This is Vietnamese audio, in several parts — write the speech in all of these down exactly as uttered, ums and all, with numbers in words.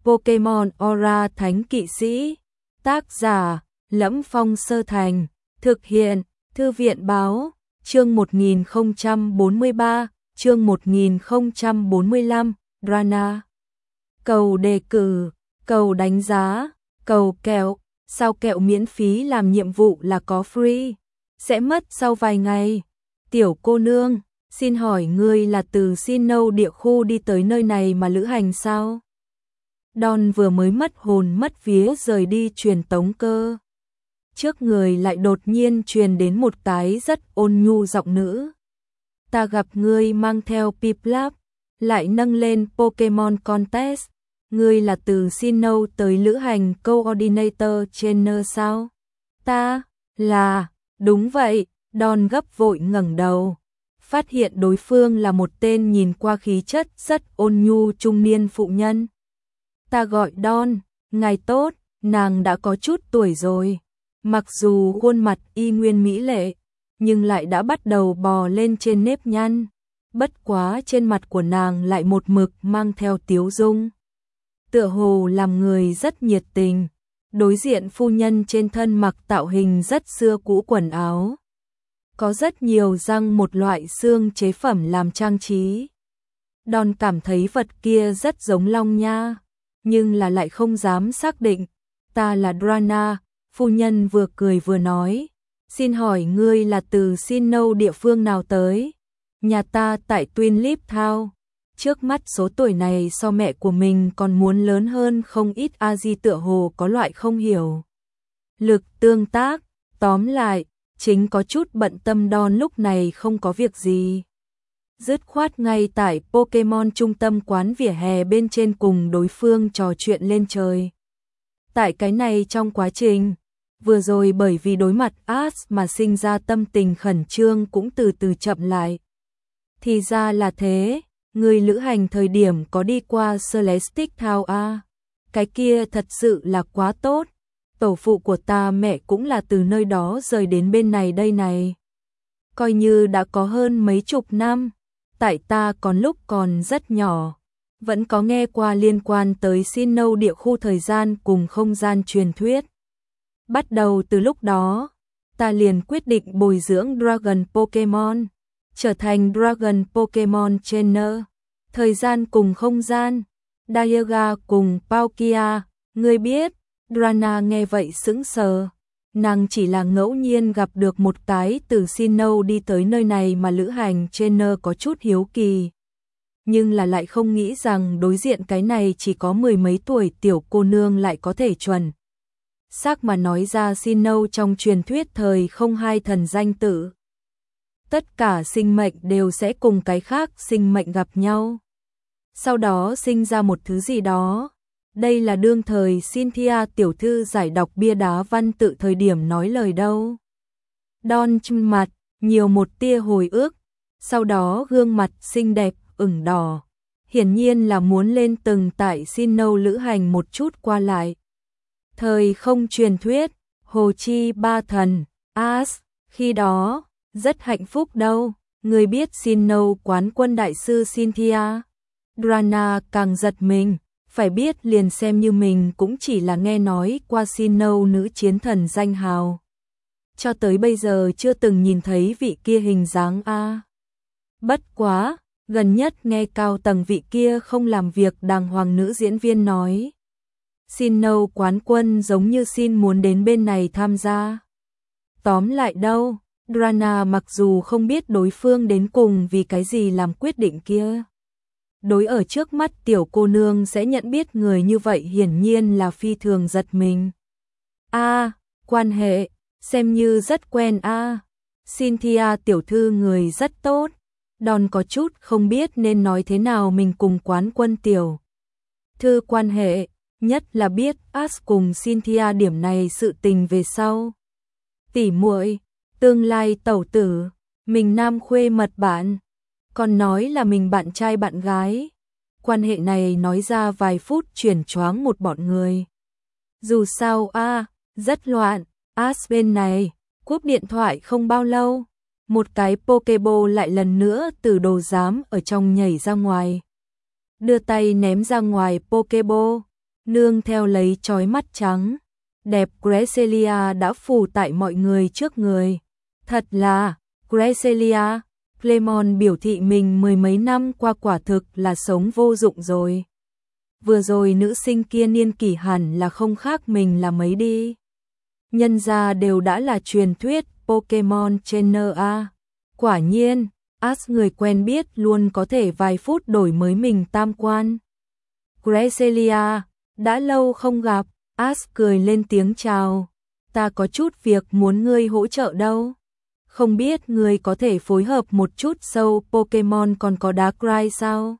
Pokemon Aura Thánh Kỵ Sĩ. Tác giả: Lẫm Phong Sơ Thành. Thực hiện: Thư viện báo. Chương một nghìn không trăm bốn mươi ba, chương một nghìn không trăm bốn mươi lăm, Drana. Cầu đề cử, cầu đánh giá, cầu kẹo, sao kẹo miễn phí làm nhiệm vụ là có free, sẽ mất sau vài ngày. Tiểu cô nương, xin hỏi ngươi là từ Sinnoh địa khu đi tới nơi này mà lữ hành sao? Don vừa mới mất hồn mất vía rời đi truyền tống cơ. Trước người lại đột nhiên truyền đến một cái rất ôn nhu giọng nữ. Ta gặp ngươi mang theo Piplup, lại nâng lên Pokemon Contest. Ngươi là từ Sinnoh tới lữ hành Coordinator Trainer sao? Ta, là, đúng vậy. Don gấp vội ngẩng đầu, phát hiện đối phương là một tên nhìn qua khí chất rất ôn nhu trung niên phụ nhân. Ta gọi Don, ngài tốt. Nàng đã có chút tuổi rồi, mặc dù khuôn mặt y nguyên mỹ lệ, nhưng lại đã bắt đầu bò lên trên nếp nhăn. Bất quá trên mặt của nàng lại một mực mang theo tiếu dung, tựa hồ làm người rất nhiệt tình. Đối diện phu nhân trên thân mặc tạo hình rất xưa cũ quần áo, có rất nhiều răng, một loại xương chế phẩm làm trang trí. Don cảm thấy vật kia rất giống long nha, nhưng là lại không dám xác định. Ta là Drana, phu nhân vừa cười vừa nói. Xin hỏi ngươi là từ Sinnoh địa phương nào tới? Nhà ta tại Twin Leaf Town. Trước mắt số tuổi này so mẹ của mình còn muốn lớn hơn không ít. A Di tựa hồ có loại không hiểu lực tương tác. Tóm lại, chính có chút bận tâm Don lúc này không có việc gì. Dứt khoát ngay tại Pokemon trung tâm quán vỉa hè bên trên cùng đối phương trò chuyện lên trời. Tại cái này trong quá trình, vừa rồi bởi vì đối mặt Ash mà sinh ra tâm tình khẩn trương cũng từ từ chậm lại. Thì ra là thế, người lữ hành thời điểm có đi qua Celestic Town à? Cái kia thật sự là quá tốt. Tổ phụ của ta mẹ cũng là từ nơi đó rời đến bên này đây này. Coi như đã có hơn mấy chục năm. Tại ta còn lúc còn rất nhỏ, vẫn có nghe qua liên quan tới Sinnoh địa khu thời gian cùng không gian truyền thuyết. Bắt đầu từ lúc đó, ta liền quyết định bồi dưỡng Dragon Pokemon, trở thành Dragon Pokemon Trainer. Thời gian cùng không gian, Dialga cùng Palkia, ngươi biết. Drana nghe vậy sững sờ. Nàng chỉ là ngẫu nhiên gặp được một cái từ Sinnoh đi tới nơi này mà lữ hành trainer, có chút hiếu kỳ. Nhưng là lại không nghĩ rằng đối diện cái này chỉ có mười mấy tuổi tiểu cô nương lại có thể chuẩn xác mà nói ra Sinnoh trong truyền thuyết thời không hai thần danh tự. Tất cả sinh mệnh đều sẽ cùng cái khác sinh mệnh gặp nhau, sau đó sinh ra một thứ gì đó. Đây là đương thời Cynthia tiểu thư giải đọc bia đá văn tự thời điểm nói lời đâu. Don trên mặt nhiều một tia hồi ức, sau đó gương mặt xinh đẹp ửng đỏ, hiển nhiên là muốn lên từng tại Sinnoh lữ hành một chút qua lại. Thời không truyền thuyết, Hồ Chi ba thần, Ash, khi đó rất hạnh phúc đâu. Người biết Sinnoh quán quân đại sư Cynthia? Drana càng giật mình. Phải biết liền xem như mình cũng chỉ là nghe nói qua Sinnoh nữ chiến thần danh hào, cho tới bây giờ chưa từng nhìn thấy vị kia hình dáng a. Bất quá, gần nhất nghe cao tầng vị kia không làm việc đàng hoàng nữ diễn viên nói, Sinnoh quán quân giống như xin muốn đến bên này tham gia. Tóm lại đâu, Drana mặc dù không biết đối phương đến cùng vì cái gì làm quyết định kia. Đối ở trước mắt tiểu cô nương sẽ nhận biết người như vậy hiển nhiên là phi thường giật mình. A, à, quan hệ, xem như rất quen a. À. Cynthia tiểu thư người rất tốt. Don có chút không biết nên nói thế nào mình cùng quán quân tiểu thư quan hệ, nhất là biết Ash cùng Cynthia điểm này sự tình về sau. Tỉ muội, tương lai tẩu tử, mình nam khuê mật bạn. Còn nói là mình bạn trai bạn gái. Quan hệ này nói ra vài phút chuyển choáng một bọn người. Dù sao a, à, rất loạn. Ash bên này, cúp điện thoại không bao lâu, một cái Pokeball lại lần nữa từ đồ giám ở trong nhảy ra ngoài. Đưa tay ném ra ngoài Pokeball, nương theo lấy chói mắt trắng, đẹp Cresselia đã phủ tại mọi người trước người. Thật là, Cresselia, Clemon biểu thị mình mười mấy năm qua quả thực là sống vô dụng rồi. Vừa rồi nữ sinh kia niên kỷ hẳn là không khác mình là mấy đi. Nhân ra đều đã là truyền thuyết Pokemon Trainer a. Quả nhiên, Ash người quen biết luôn có thể vài phút đổi mới mình tam quan. Cresselia, đã lâu không gặp, Ash cười lên tiếng chào. Ta có chút việc muốn ngươi hỗ trợ đâu. Không biết ngươi có thể phối hợp một chút sâu Pokemon còn có Darkrai sao?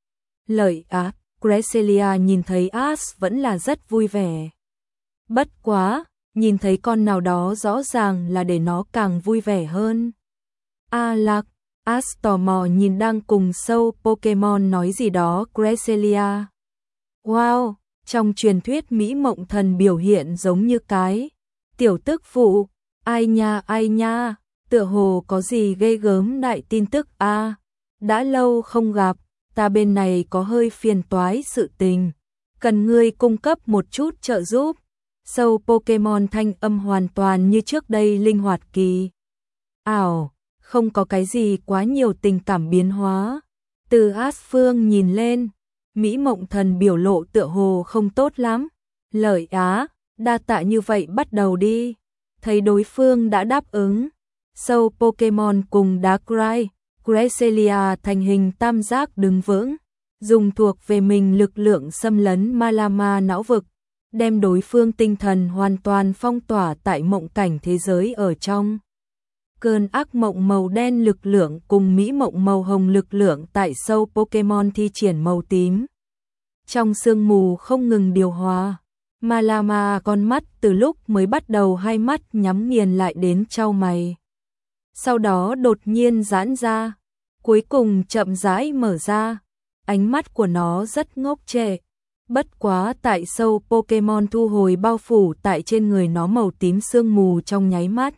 Lợi á, Cresselia nhìn thấy Ash vẫn là rất vui vẻ. Bất quá, nhìn thấy con nào đó rõ ràng là để nó càng vui vẻ hơn. A Lạc, Ash tò mò nhìn đang cùng sâu Pokemon nói gì đó Cresselia. Wow, trong truyền thuyết Mỹ Mộng Thần biểu hiện giống như cái tiểu tức phụ, ai nha ai nha, tựa hồ có gì ghê gớm đại tin tức a. À, đã lâu không gặp, ta bên này có hơi phiền toái sự tình, cần ngươi cung cấp một chút trợ giúp. Sâu Pokemon thanh âm hoàn toàn như trước đây linh hoạt kỳ ảo, không có cái gì quá nhiều tình cảm biến hóa. Từ Ash phương nhìn lên, Mỹ Mộng Thần biểu lộ tựa hồ không tốt lắm. Lợi á, đa tạ như vậy bắt đầu đi. Thấy đối phương đã đáp ứng, sâu Pokemon cùng Darkrai, Cresselia thành hình tam giác đứng vững, dùng thuộc về mình lực lượng xâm lấn Malama não vực, đem đối phương tinh thần hoàn toàn phong tỏa tại mộng cảnh thế giới ở trong. Cơn ác mộng màu đen lực lượng cùng mỹ mộng màu hồng lực lượng tại sâu Pokemon thi triển màu tím. Trong sương mù không ngừng điều hòa, Malama con mắt từ lúc mới bắt đầu hai mắt nhắm nghiền lại đến chau mày. Sau đó đột nhiên giãn ra, cuối cùng chậm rãi mở ra, ánh mắt của nó rất ngốc trệ. Bất quá tại sâu Pokemon thu hồi bao phủ tại trên người nó màu tím sương mù trong nháy mắt.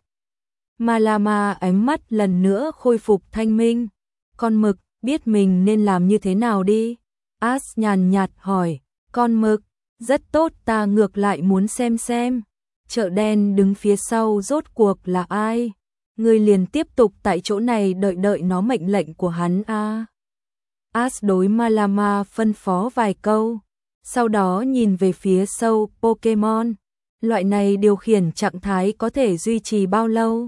Malama ánh mắt lần nữa khôi phục thanh minh. Con mực, biết mình nên làm như thế nào đi? Ash nhàn nhạt hỏi. Con mực, rất tốt, ta ngược lại muốn xem xem. Chợ đen đứng phía sau rốt cuộc là ai? Ngươi liền tiếp tục tại chỗ này đợi đợi nó mệnh lệnh của hắn a. À. Ash đối Malama phân phó vài câu, sau đó nhìn về phía sâu Pokemon. Loại này điều khiển trạng thái có thể duy trì bao lâu?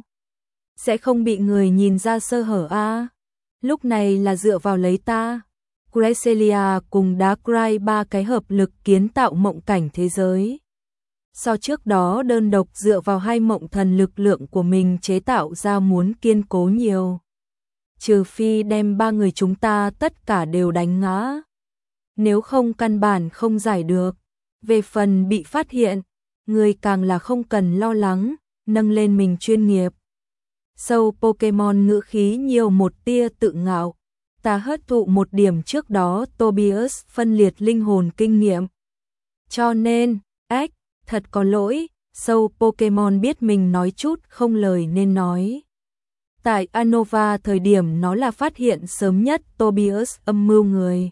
Sẽ không bị người nhìn ra sơ hở a. À. Lúc này là dựa vào lấy ta. Cresselia cùng Darkrai ba cái hợp lực kiến tạo mộng cảnh thế giới. So trước đó đơn độc dựa vào hai mộng thần lực lượng của mình chế tạo ra muốn kiên cố nhiều. Trừ phi đem ba người chúng ta tất cả đều đánh ngã. Nếu không căn bản không giải được. Về phần bị phát hiện, người càng là không cần lo lắng, nâng lên mình chuyên nghiệp. Sâu Pokemon ngữ khí nhiều một tia tự ngạo. Ta hấp thụ một điểm trước đó Tobias phân liệt linh hồn kinh nghiệm. Cho nên, ếch, thật có lỗi, sâu Pokemon biết mình nói chút không lời nên nói. Tại Unova thời điểm nó là phát hiện sớm nhất Tobias âm mưu người.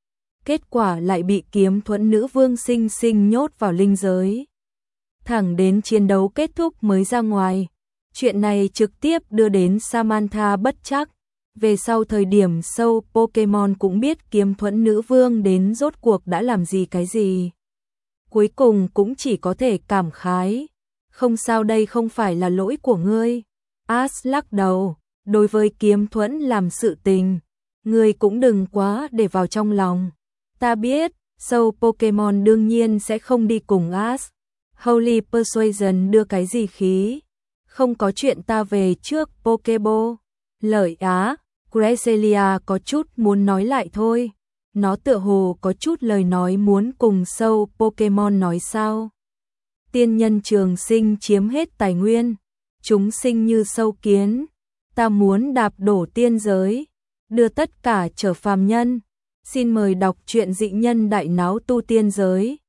Kết quả lại bị kiếm thuẫn nữ vương sinh sinh nhốt vào linh giới. Thẳng đến chiến đấu kết thúc mới ra ngoài. Chuyện này trực tiếp đưa đến Samantha bất trắc. Về sau thời điểm sâu Pokemon cũng biết kiếm thuẫn nữ vương đến rốt cuộc đã làm gì cái gì. Cuối cùng cũng chỉ có thể cảm khái. Không sao, đây không phải là lỗi của ngươi. Ash lắc đầu, đối với kiếm thuẫn làm sự tình, ngươi cũng đừng quá để vào trong lòng. Ta biết, sâu Pokemon đương nhiên sẽ không đi cùng Ash. Holy Persuasion đưa cái gì khí? Không có chuyện, ta về trước Pokeball. Lợi á, Cresselia có chút muốn nói lại thôi. Nó tựa hồ có chút lời nói muốn cùng sâu Pokemon nói sao. Tiên nhân trường sinh chiếm hết tài nguyên. Chúng sinh như sâu kiến. Ta muốn đạp đổ tiên giới. Đưa tất cả trở phàm nhân. Xin mời đọc truyện Dị Nhân Đại Náo Tu Tiên Giới.